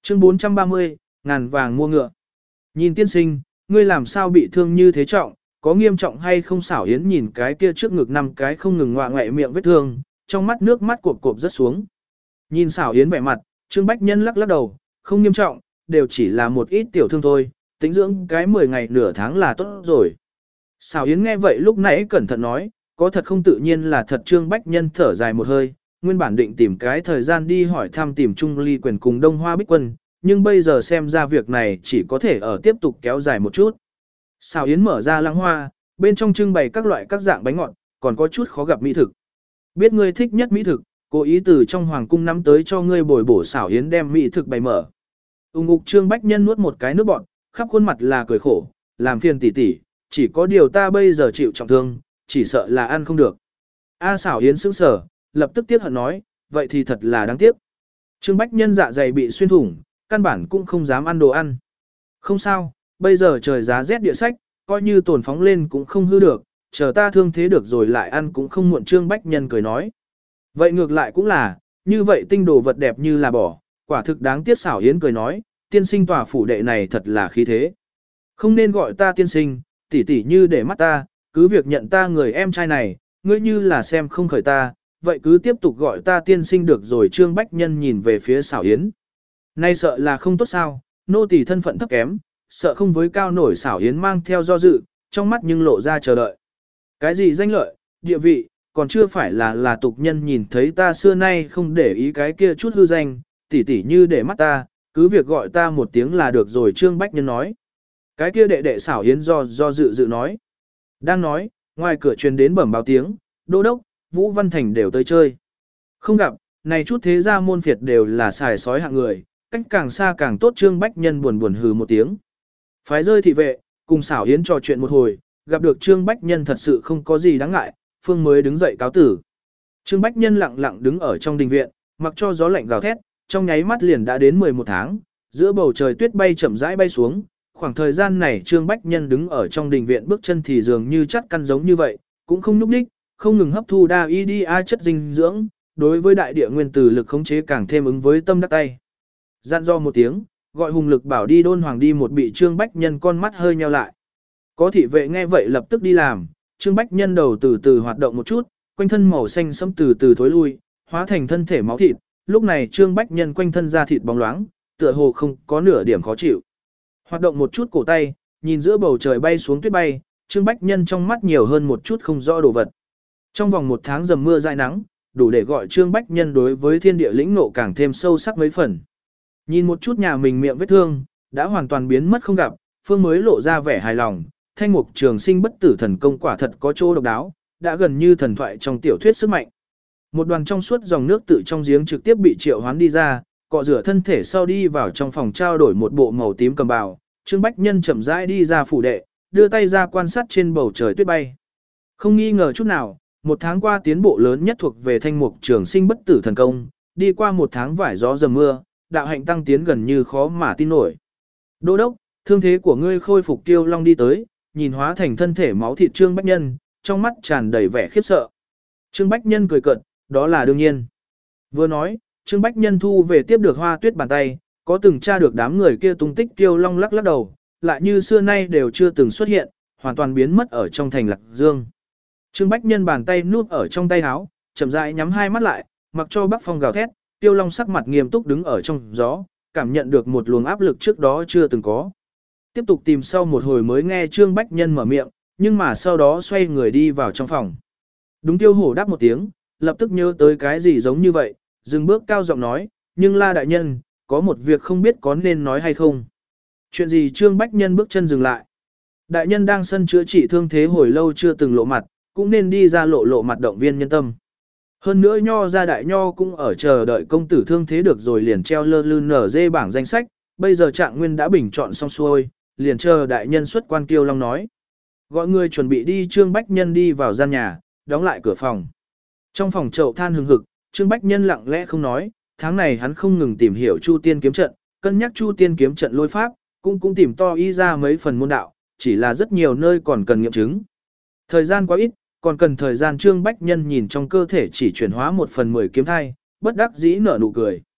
Chương 430, ngàn vàng mua ngựa. Nhìn tiên sinh, ngươi làm sao bị thương như thế trọng, có nghiêm trọng hay không? Xảo Yến nhìn cái kia trước ngực 5 cái không ngừng ngoạ ngoại miệng vết thương, trong mắt nước mắt cộp cộp rất xuống. Nhìn Xảo Yến vẻ mặt, Trương Bách Nhân lắc lắc đầu, không nghiêm trọng, đều chỉ là một ít tiểu thương thôi, tính dưỡng cái 10 ngày nửa tháng là tốt rồi. Xảo Yến nghe vậy lúc nãy cẩn thận nói, có thật không tự nhiên là thật. Trương Bách Nhân thở dài một hơi, nguyên bản định tìm cái thời gian đi hỏi thăm tìm Trung Ly Quyền cùng Đông Hoa Bích Quân, nhưng bây giờ xem ra việc này chỉ có thể ở tiếp tục kéo dài một chút. Xảo Yến mở ra lăng hoa, bên trong trưng bày các loại các dạng bánh ngọt, còn có chút khó gặp mỹ thực. Biết ngươi thích nhất mỹ thực, cố ý từ trong hoàng cung nắm tới cho ngươi bồi bổ. Xảo Yến đem mỹ thực bày mở. Ngục Trương Bách Nhân nuốt một cái nước bọt, khắp khuôn mặt là cười khổ, làm phiền tỷ tỷ, chỉ có điều ta bây giờ chịu trọng thương, chỉ sợ là ăn không được. Xảo Yến sững sờ, lập tức tiếc hận nói, vậy thì thật là đáng tiếc. Trương Bách Nhân dạ dày bị xuyên thủng, căn bản cũng không dám ăn đồ ăn. Không sao, bây giờ trời giá rét địa sách, coi như tồn phóng lên cũng không hư được, chờ ta thương thế được rồi lại ăn cũng không muộn. Trương Bách Nhân cười nói. Vậy ngược lại cũng là, như vậy tinh đồ vật đẹp như là bỏ, quả thực đáng tiếc. Xảo Yến cười nói, tiên sinh tòa phủ đệ này thật là khí thế. Không nên gọi ta tiên sinh, tỷ tỷ như để mắt ta, cứ việc nhận ta người em trai này, ngươi như là xem không khởi ta, vậy cứ tiếp tục gọi ta tiên sinh được rồi. Trương Bách Nhân nhìn về phía Xảo Yến. Nay sợ là không tốt sao, nô tỳ thân phận thấp kém, sợ không với cao nổi. Xảo Yến mang theo do dự, trong mắt nhưng lộ ra chờ đợi. Cái gì danh lợi, địa vị, còn chưa phải là tục nhân nhìn thấy ta xưa nay không để ý cái kia chút hư danh, tỷ tỷ như để mắt ta, cứ việc gọi ta một tiếng là được rồi. Trương Bách Nhân nói. Cái kia đệ đệ. Xảo Yến do dự nói. Đang nói, ngoài cửa truyền đến bẩm báo tiếng, đô đốc, Vũ Văn Thành đều tới chơi. Không gặp, này chút thế gia môn phiệt đều là xài sói hạng người, cách càng xa càng tốt. Trương Bách Nhân buồn hừ một tiếng. Phái rơi thị vệ, cùng Xảo Yến trò chuyện một hồi, gặp được Trương Bách Nhân thật sự không có gì đáng ngại, phương mới đứng dậy cáo tử. Trương Bách Nhân lặng lặng đứng ở trong đình viện, mặc cho gió lạnh gào thét, trong nháy mắt liền đã đến 11 tháng, giữa bầu trời tuyết bay chậm rãi bay xuống. Khoảng thời gian này Trương Bách Nhân đứng ở trong đình viện bước chân thì dường như chắt căn giống như vậy, cũng không nhúc nhích, không ngừng hấp thu DIA chất dinh dưỡng, đối với đại địa nguyên tử lực khống chế càng thêm ứng với tâm đắc tay. Dặn do một tiếng, gọi Hùng Lực bảo đi đôn hoàng đi một. Bị Trương Bách Nhân con mắt hơi nheo lại. Có thị vệ nghe vậy lập tức đi làm, Trương Bách Nhân đầu từ từ hoạt động một chút, quanh thân màu xanh sẫm từ từ thối lui, hóa thành thân thể máu thịt. Lúc này Trương Bách Nhân quanh thân da thịt bóng loáng, tựa hồ không có nửa điểm khó chịu. Hoạt động một chút cổ tay, nhìn giữa bầu trời bay xuống tuyết bay, Trương Bách Nhân trong mắt nhiều hơn một chút không rõ đồ vật. Trong vòng 1 tháng dầm mưa dãi nắng, đủ để gọi Trương Bách Nhân đối với thiên địa lĩnh ngộ càng thêm sâu sắc mấy phần. Nhìn một chút nhà mình miệng vết thương, đã hoàn toàn biến mất không gặp, phương mới lộ ra vẻ hài lòng. Thanh Mục Trường Sinh bất tử thần công quả thật có chỗ độc đáo, đã gần như thần thoại trong tiểu thuyết sức mạnh. Một đoàn trong suốt dòng nước tự trong giếng trực tiếp bị triệu hoán đi ra, cọ rửa thân thể sau đi vào trong phòng trao đổi một bộ màu tím cầm bào. Trương Bách Nhân chậm rãi đi ra phủ đệ, đưa tay ra quan sát trên bầu trời tuyết bay. Không nghi ngờ chút nào, 1 tháng qua tiến bộ lớn nhất thuộc về Thanh Mục Trường Sinh bất tử thần công, đi qua 1 tháng vải gió dầm mưa, đạo hạnh tăng tiến gần như khó mà tin nổi. Đô đốc, thương thế của ngươi khôi phục. Kiêu Long đi tới, nhìn hóa thành thân thể máu thịt Trương Bách Nhân, trong mắt tràn đầy vẻ khiếp sợ. Trương Bách Nhân cười cợt, đó là đương nhiên. Vừa nói, Trương Bách Nhân thu về tiếp được Hoa Tuyết bàn tay, có từng tra được đám người kia tung tích. Kiêu Long lắc lắc đầu, lại như xưa nay đều chưa từng xuất hiện, hoàn toàn biến mất ở trong thành Lạc Dương. Trương Bách Nhân bàn tay nuốt ở trong tay áo, chậm rãi nhắm hai mắt lại, mặc cho bắc phong gào thét. Kiêu Long sắc mặt nghiêm túc đứng ở trong gió, cảm nhận được một luồng áp lực trước đó chưa từng có. Tiếp tục tìm sau một hồi mới nghe Trương Bách Nhân mở miệng, nhưng mà sau đó xoay người đi vào trong phòng. Đúng. Tiêu Hổ đáp một tiếng, lập tức nhớ tới cái gì giống như vậy, dừng bước cao giọng nói, nhưng La đại nhân, có một việc không biết có nên nói hay không. Chuyện gì? Trương Bách Nhân bước chân dừng lại. Đại nhân đang sân chữa trị thương thế hồi lâu chưa từng lộ mặt, cũng nên đi ra lộ mặt động viên nhân tâm. Hơn nữa Nho gia đại nho cũng ở chờ đợi công tử thương thế được rồi liền treo lơ lư nở dê bảng danh sách, bây giờ Trạng Nguyên đã bình chọn xong xuôi, liền chờ đại nhân xuất quan. Kiêu Long nói. Gọi người chuẩn bị đi. Trương Bách Nhân đi vào gian nhà, đóng lại cửa phòng. Trong phòng chậu than hừng hực, Trương Bách Nhân lặng lẽ không nói, tháng này hắn không ngừng tìm hiểu Chu Tiên kiếm trận, cân nhắc Chu Tiên kiếm trận lôi pháp, cũng tìm to y ra mấy phần môn đạo, chỉ là rất nhiều nơi còn cần nghiệm chứng. Thời gian quá ít, còn cần thời gian. Trương Bách Nhân nhìn trong cơ thể chỉ chuyển hóa 1/10 kiếm thai, bất đắc dĩ nở nụ cười.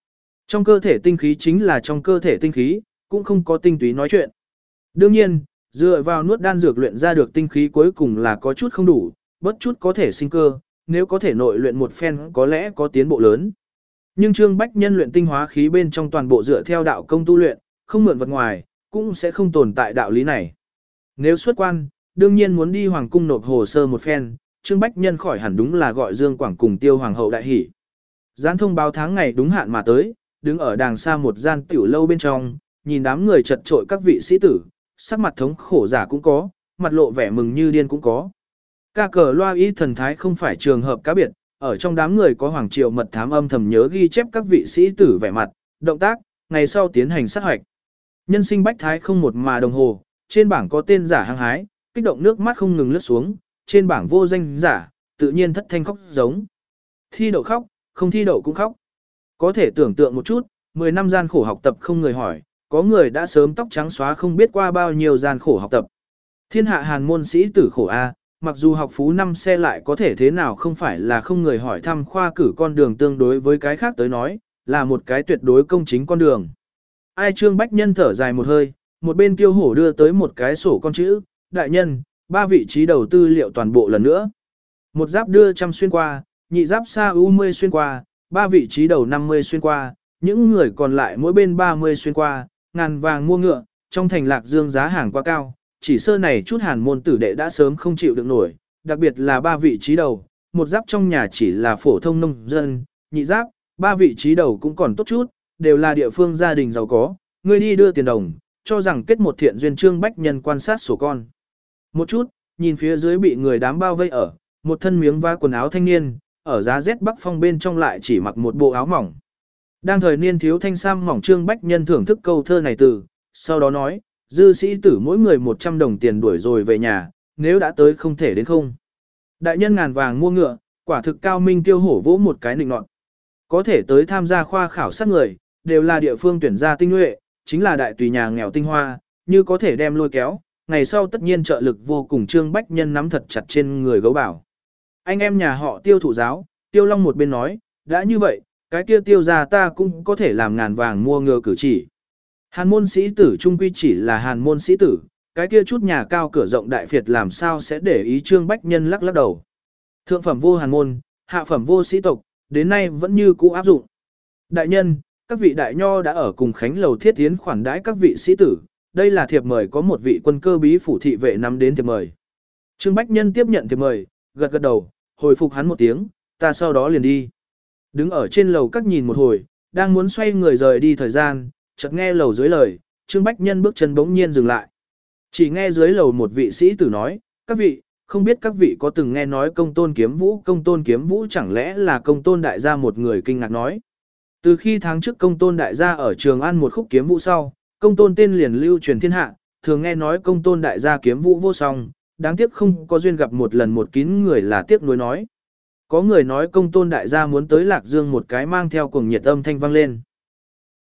Trong cơ thể tinh khí chính là trong cơ thể tinh khí, cũng không có tinh túy nói chuyện. Đương nhiên, dựa vào nuốt đan dược luyện ra được tinh khí cuối cùng là có chút không đủ, bất chút có thể sinh cơ, nếu có thể nội luyện một phen có lẽ có tiến bộ lớn. Nhưng Trương Bách Nhân luyện tinh hóa khí bên trong toàn bộ dựa theo đạo công tu luyện, không mượn vật ngoài, cũng sẽ không tồn tại đạo lý này. Nếu xuất quan, đương nhiên muốn đi hoàng cung nộp hồ sơ một phen, Trương Bách Nhân khỏi hẳn đúng là gọi Dương Quảng cùng Tiêu Hoàng hậu đại hỷ. Gián thông báo tháng ngày đúng hạn mà tới, đứng ở đàng xa một gian tiểu lâu bên trong, nhìn đám người chật trội các vị sĩ tử, sắc mặt thống khổ giả cũng có, mặt lộ vẻ mừng như điên cũng có. Ca cờ loa y thần thái không phải trường hợp cá biệt, ở trong đám người có hoàng triều mật thám âm thầm nhớ ghi chép các vị sĩ tử vẻ mặt, động tác, ngày sau tiến hành sát hoạch. Nhân sinh bách thái không một mà đồng hồ, trên bảng có tên giả hăng hái, kích động nước mắt không ngừng lướt xuống, trên bảng vô danh giả, tự nhiên thất thanh khóc giống. Thi đậu khóc, không thi đậu cũng khóc. Có thể tưởng tượng một chút, 10 năm gian khổ học tập không người hỏi, có người đã sớm tóc trắng xóa không biết qua bao nhiêu gian khổ học tập. Thiên hạ hàn môn sĩ tử khổ A, mặc dù học phú năm xe lại có thể thế nào không phải là không người hỏi thăm khoa cử con đường tương đối với cái khác tới nói, là một cái tuyệt đối công chính con đường. Ai Trương Bách Nhân thở dài một hơi, một bên Tiêu Hổ đưa tới một cái sổ con chữ, đại nhân, 3 vị trí đầu tư liệu toàn bộ lần nữa. Một giáp đưa trăm xuyên qua, nhị giáp xa U10 xuyên qua, 3 vị trí đầu 50 xuyên qua, những người còn lại mỗi bên 30 xuyên qua, ngàn vàng mua ngựa, trong thành Lạc Dương giá hàng quá cao, chỉ sơ này chút hàn môn tử đệ đã sớm không chịu được nổi, đặc biệt là 3 vị trí đầu, một giáp trong nhà chỉ là phổ thông nông dân, nhị giáp, 3 vị trí đầu cũng còn tốt chút, đều là địa phương gia đình giàu có, người đi đưa tiền đồng, cho rằng kết một thiện duyên. Trương Bách Nhân quan sát sổ con. Một chút, nhìn phía dưới bị người đám bao vây ở, một thân miếng va quần áo thanh niên, ở giá rét bắc phong bên trong lại chỉ mặc một bộ áo mỏng. Đang thời niên thiếu thanh sam mỏng. Trương Bách Nhân thưởng thức câu thơ này từ, sau đó nói, dư sĩ tử mỗi người 100 đồng tiền đuổi rồi về nhà, nếu đã tới không thể đến không. Đại nhân ngàn vàng mua ngựa, quả thực cao minh. Tiêu Hổ vỗ một cái nịnh nọt. Có thể tới tham gia khoa khảo sát người, đều là địa phương tuyển ra tinh nhuệ, chính là đại tùy nhà nghèo tinh hoa, như có thể đem lôi kéo, ngày sau tất nhiên trợ lực vô cùng. Trương Bách Nhân nắm thật chặt trên người gấu bảo. Anh em nhà họ Tiêu thụ giáo, Tiêu Long một bên nói, đã như vậy, cái kia Tiêu gia ta cũng có thể làm ngàn vàng mua ngựa cử chỉ. Hàn môn sĩ tử trung quy chỉ là hàn môn sĩ tử, cái kia chút nhà cao cửa rộng đại phiệt làm sao sẽ để ý. Trương Bách Nhân lắc lắc đầu. Thượng phẩm vô hàn môn, hạ phẩm vô sĩ tộc, đến nay vẫn như cũ áp dụng. Đại nhân, các vị đại nho đã ở cùng Khánh lầu thiết tiến khoản đãi các vị sĩ tử, đây là thiệp mời, có một vị quân cơ bí phủ thị vệ nắm đến thiệp mời. Trương Bách Nhân tiếp nhận thiệp mời, gật gật đầu, hồi phục hắn một tiếng, ta sau đó liền đi. Đứng ở trên lầu các nhìn một hồi, đang muốn xoay người rời đi thời gian, chợt nghe lầu dưới lời, Trương Bách Nhân bước chân bỗng nhiên dừng lại. Chỉ nghe dưới lầu một vị sĩ tử nói, các vị, không biết các vị có từng nghe nói Công Tôn Kiếm Vũ. Công Tôn Kiếm Vũ chẳng lẽ là Công Tôn đại gia? Một người kinh ngạc nói. Từ khi tháng trước Công Tôn đại gia ở Trường An một khúc kiếm vũ sau, Công Tôn tên liền lưu truyền thiên hạ, thường nghe nói Công Tôn đại gia kiếm vũ vô song, đáng tiếc không có duyên gặp một lần một kín người là tiếc nuối nói. Có người nói Công Tôn đại gia muốn tới Lạc Dương, một cái mang theo cuồng nhiệt âm thanh vang lên.